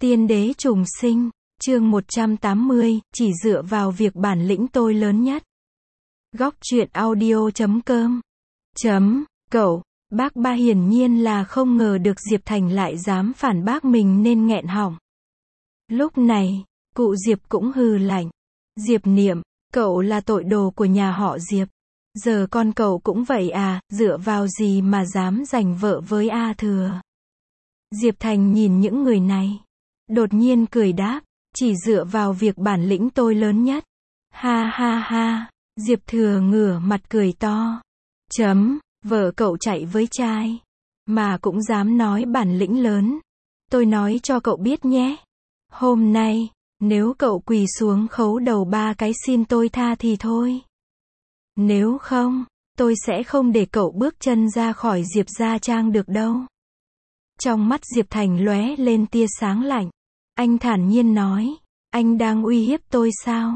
Tiên đế trùng sinh, chương 180, chỉ dựa vào việc bản lĩnh tôi lớn nhất. Góc truyện audio.com Cậu, bác ba hiển nhiên là không ngờ được Diệp Thành lại dám phản bác mình nên nghẹn họng. Lúc này, cụ Diệp cũng hừ lạnh. Diệp Niệm, cậu là tội đồ của nhà họ Diệp. Giờ con cậu cũng vậy à, dựa vào gì mà dám giành vợ với A Thừa. Diệp Thành nhìn những người này. Đột nhiên cười đáp, chỉ dựa vào việc bản lĩnh tôi lớn nhất. Ha ha ha, Diệp Thừa ngửa mặt cười to. Vợ cậu chạy với trai, mà cũng dám nói bản lĩnh lớn. Tôi nói cho cậu biết nhé. Hôm nay, nếu cậu quỳ xuống khấu đầu 3 cái xin tôi tha thì thôi. Nếu không, tôi sẽ không để cậu bước chân ra khỏi Diệp Gia Trang được đâu. Trong mắt Diệp Thành lóe lên tia sáng lạnh. Anh thản nhiên nói, anh đang uy hiếp tôi sao?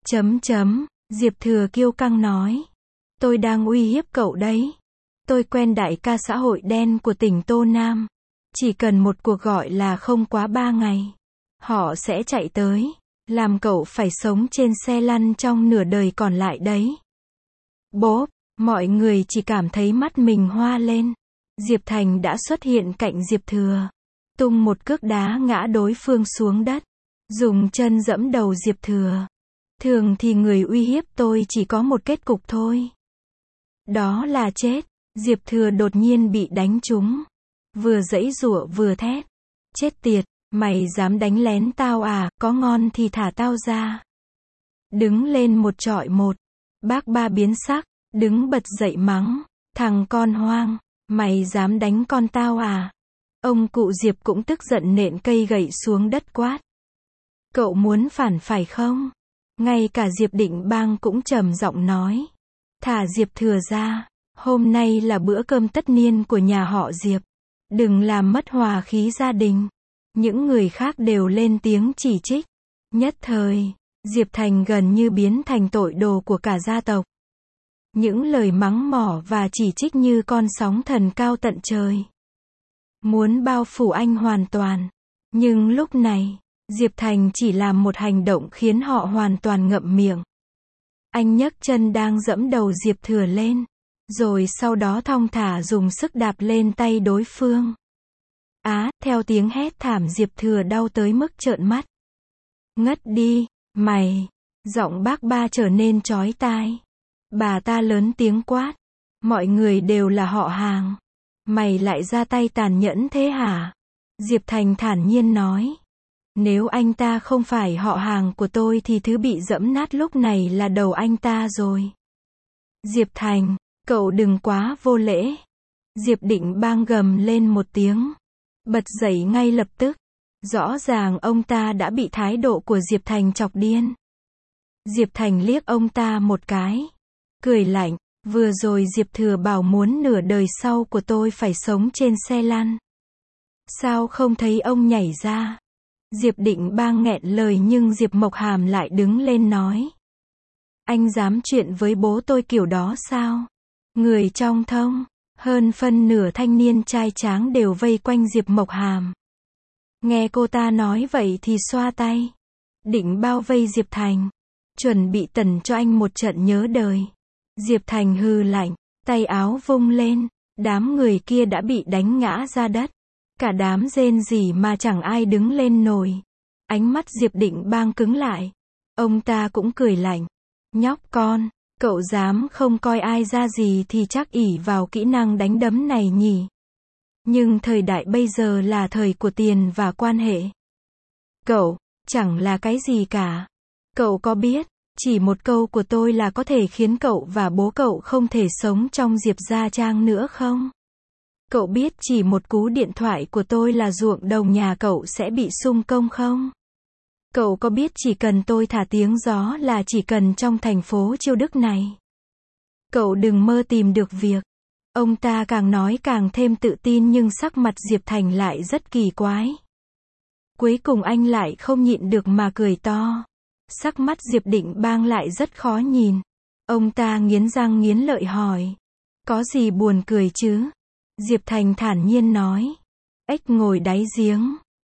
Diệp Thừa kiêu căng nói, tôi đang uy hiếp cậu đấy. Tôi quen đại ca xã hội đen của tỉnh Tô Nam. Chỉ cần một cuộc gọi là không quá 3 ngày. Họ sẽ chạy tới, làm cậu phải sống trên xe lăn trong nửa đời còn lại đấy. Bốp, mọi người chỉ cảm thấy mắt mình hoa lên. Diệp Thành đã xuất hiện cạnh Diệp Thừa. Tung một cước đá ngã đối phương xuống đất. Dùng chân giẫm đầu Diệp Thừa. Thường thì người uy hiếp tôi chỉ có một kết cục thôi. Đó là chết. Diệp Thừa đột nhiên bị đánh trúng. Vừa giãy giụa vừa thét. Chết tiệt, mày dám đánh lén tao à, có ngon thì thả tao ra. Đứng lên một trọi một. Bác ba biến sắc, đứng bật dậy mắng. Thằng con hoang, mày dám đánh con tao à? Ông cụ Diệp cũng tức giận nện cây gậy xuống đất quát. Cậu muốn phản phải không? Ngay cả Diệp Định Bang cũng trầm giọng nói. Thả Diệp Thừa ra, hôm nay là bữa cơm tất niên của nhà họ Diệp. Đừng làm mất hòa khí gia đình. Những người khác đều lên tiếng chỉ trích. Nhất thời, Diệp Thành gần như biến thành tội đồ của cả gia tộc. Những lời mắng mỏ và chỉ trích như con sóng thần cao tận trời. Muốn bao phủ anh hoàn toàn. Nhưng lúc này, Diệp Thành chỉ làm một hành động khiến họ hoàn toàn ngậm miệng. Anh nhấc chân đang giẫm đầu Diệp Thừa lên. Rồi sau đó thong thả dùng sức đạp lên tay đối phương. Theo tiếng hét thảm Diệp Thừa đau tới mức trợn mắt. Ngất đi, mày. Giọng bác ba trở nên chói tai. Bà ta lớn tiếng quát. Mọi người đều là họ hàng. Mày lại ra tay tàn nhẫn thế hả? Diệp Thành thản nhiên nói. Nếu anh ta không phải họ hàng của tôi thì thứ bị giẫm nát lúc này là đầu anh ta rồi. Diệp Thành, cậu đừng quá vô lễ. Diệp Định Bang gầm lên một tiếng. Bật dậy ngay lập tức. Rõ ràng ông ta đã bị thái độ của Diệp Thành chọc điên. Diệp Thành liếc ông ta một cái. Cười lạnh, vừa rồi Diệp Thừa bảo muốn nửa đời sau của tôi phải sống trên xe lăn. Sao không thấy ông nhảy ra? Diệp Định Bang nghẹn lời nhưng Diệp Mộc Hàm lại đứng lên nói. Anh dám chuyện với bố tôi kiểu đó sao? Người trong thông, hơn phân nửa thanh niên trai tráng đều vây quanh Diệp Mộc Hàm. Nghe cô ta nói vậy thì xoa tay. Định bao vây Diệp Thành. Chuẩn bị tẩn cho anh một trận nhớ đời. Diệp Thành hừ lạnh, tay áo vung lên. Đám người kia đã bị đánh ngã ra đất. Cả đám rên rỉ mà chẳng ai đứng lên nổi. Ánh mắt Diệp Định Bang cứng lại. Ông ta cũng cười lạnh. Nhóc con, cậu dám không coi ai ra gì thì chắc ỷ vào kỹ năng đánh đấm này nhỉ. Nhưng thời đại bây giờ là thời của tiền và quan hệ. Cậu, chẳng là cái gì cả. Cậu có biết, chỉ một câu của tôi là có thể khiến cậu và bố cậu không thể sống trong Diệp Gia Trang nữa không? Cậu biết chỉ một cú điện thoại của tôi là ruộng đồng nhà cậu sẽ bị xung công không? Cậu có biết chỉ cần tôi thả tiếng gió là chỉ cần trong thành phố Chiêu Đức này. Cậu đừng mơ tìm được việc. Ông ta càng nói càng thêm tự tin nhưng sắc mặt Diệp Thành lại rất kỳ quái. Cuối cùng anh lại không nhịn được mà cười to. Sắc mắt Diệp Định Bang lại rất khó nhìn. Ông ta nghiến răng nghiến lợi hỏi. Có gì buồn cười chứ? Diệp Thành thản nhiên nói. Ếch ngồi đáy giếng.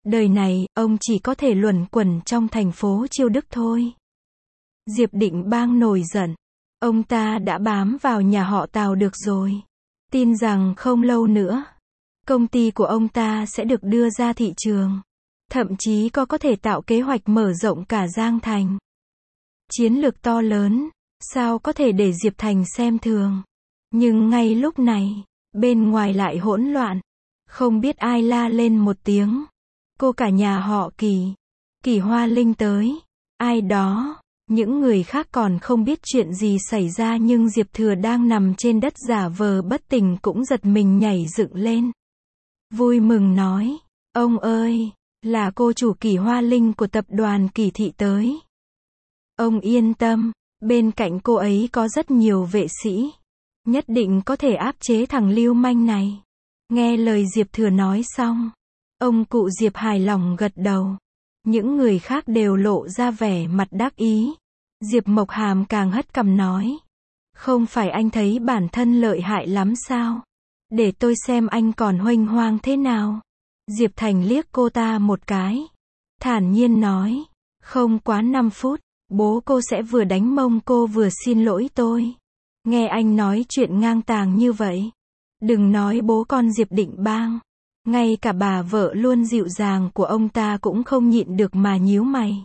Đời này, ông chỉ có thể luẩn quẩn trong thành phố Chiêu Đức thôi. Diệp Định Bang nổi giận. Ông ta đã bám vào nhà họ Tào được rồi. Tin rằng không lâu nữa, công ty của ông ta sẽ được đưa ra thị trường. Thậm chí có thể tạo kế hoạch mở rộng cả Giang Thành. Chiến lược to lớn, sao có thể để Diệp Thành xem thường. Nhưng ngay lúc này, bên ngoài lại hỗn loạn. Không biết ai la lên một tiếng. Cô cả nhà họ Kỳ. Kỳ Hoa Linh tới. Ai đó. Những người khác còn không biết chuyện gì xảy ra nhưng Diệp Thừa đang nằm trên đất giả vờ bất tỉnh cũng giật mình nhảy dựng lên. Vui mừng nói. Ông ơi, là cô chủ Kỳ Hoa Linh của tập đoàn Kỳ Thị tới. Ông yên tâm, bên cạnh cô ấy có rất nhiều vệ sĩ. Nhất định có thể áp chế thằng lưu manh này. Nghe lời Diệp Thừa nói xong, ông cụ Diệp hài lòng gật đầu. Những người khác đều lộ ra vẻ mặt đắc ý. Diệp Mộc Hàm càng hất cằm nói. Không phải anh thấy bản thân lợi hại lắm sao? Để tôi xem anh còn huênh hoang thế nào. Diệp Thành liếc cô ta một cái. Thản nhiên nói. Không quá 5 phút, bố cô sẽ vừa đánh mông cô vừa xin lỗi tôi. Nghe anh nói chuyện ngang tàng như vậy. Đừng nói bố con Diệp Định Bang. Ngay cả bà vợ luôn dịu dàng của ông ta cũng không nhịn được mà nhíu mày.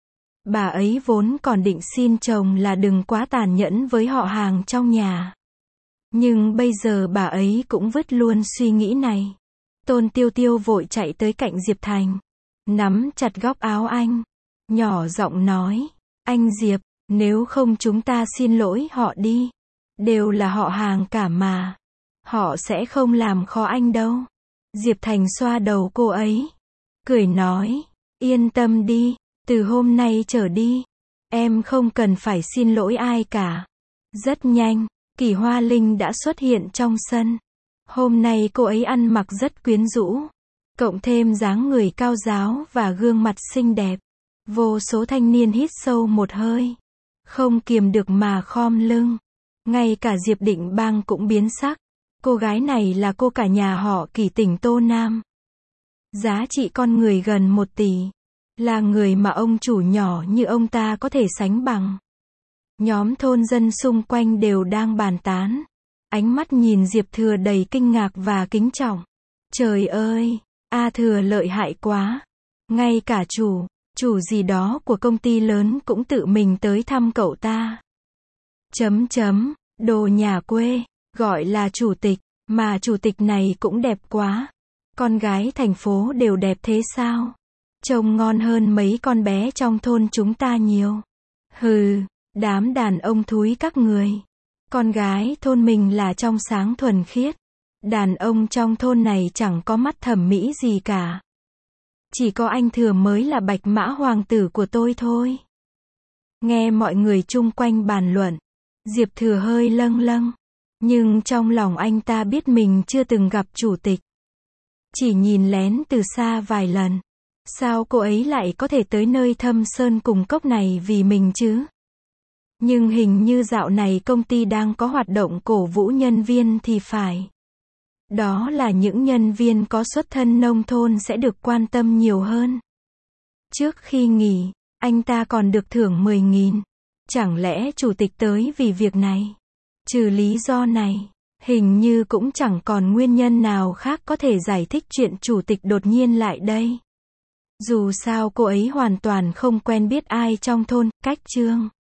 Bà ấy vốn còn định xin chồng là đừng quá tàn nhẫn với họ hàng trong nhà. Nhưng bây giờ bà ấy cũng vứt luôn suy nghĩ này. Tôn Tiêu Tiêu vội chạy tới cạnh Diệp Thành. Nắm chặt góc áo anh. Nhỏ giọng nói. Anh Diệp, nếu không chúng ta xin lỗi họ đi. Đều là họ hàng cả mà. Họ sẽ không làm khó anh đâu. Diệp Thành xoa đầu cô ấy. Cười nói. Yên tâm đi. Từ hôm nay trở đi, em không cần phải xin lỗi ai cả. Rất nhanh, Kỳ Hoa Linh đã xuất hiện trong sân. Hôm nay cô ấy ăn mặc rất quyến rũ. Cộng thêm dáng người cao ráo và gương mặt xinh đẹp. Vô số thanh niên hít sâu một hơi. Không kiềm được mà khom lưng. Ngay cả Diệp Định Bang cũng biến sắc. Cô gái này là cô cả nhà họ Kỳ tỉnh Tô Nam. Giá trị con người gần 1 tỷ. Là người mà ông chủ nhỏ như ông ta có thể sánh bằng. Nhóm thôn dân xung quanh đều đang bàn tán. Ánh mắt nhìn Diệp Thừa đầy kinh ngạc và kính trọng. Trời ơi, A Thừa lợi hại quá. Ngay cả chủ gì đó của công ty lớn cũng tự mình tới thăm cậu ta. Đồ nhà quê, gọi là chủ tịch, mà chủ tịch này cũng đẹp quá. Con gái thành phố đều đẹp thế sao? Trông ngon hơn mấy con bé trong thôn chúng ta nhiều. Hừ, đám đàn ông thúi các người. Con gái thôn mình là trong sáng thuần khiết. Đàn ông trong thôn này chẳng có mắt thẩm mỹ gì cả. Chỉ có anh Thừa mới là bạch mã hoàng tử của tôi thôi. Nghe mọi người chung quanh bàn luận, Diệp Thừa hơi lâng lâng. Nhưng trong lòng anh ta biết mình chưa từng gặp chủ tịch. Chỉ nhìn lén từ xa vài lần. Sao cô ấy lại có thể tới nơi thâm sơn cùng cốc này vì mình chứ? Nhưng hình như dạo này công ty đang có hoạt động cổ vũ nhân viên thì phải. Đó là những nhân viên có xuất thân nông thôn sẽ được quan tâm nhiều hơn. Trước khi nghỉ, anh ta còn được thưởng 10.000. Chẳng lẽ chủ tịch tới vì việc này? Trừ lý do này, hình như cũng chẳng còn nguyên nhân nào khác có thể giải thích chuyện chủ tịch đột nhiên lại đây. Dù sao cô ấy hoàn toàn không quen biết ai trong thôn, cách Trương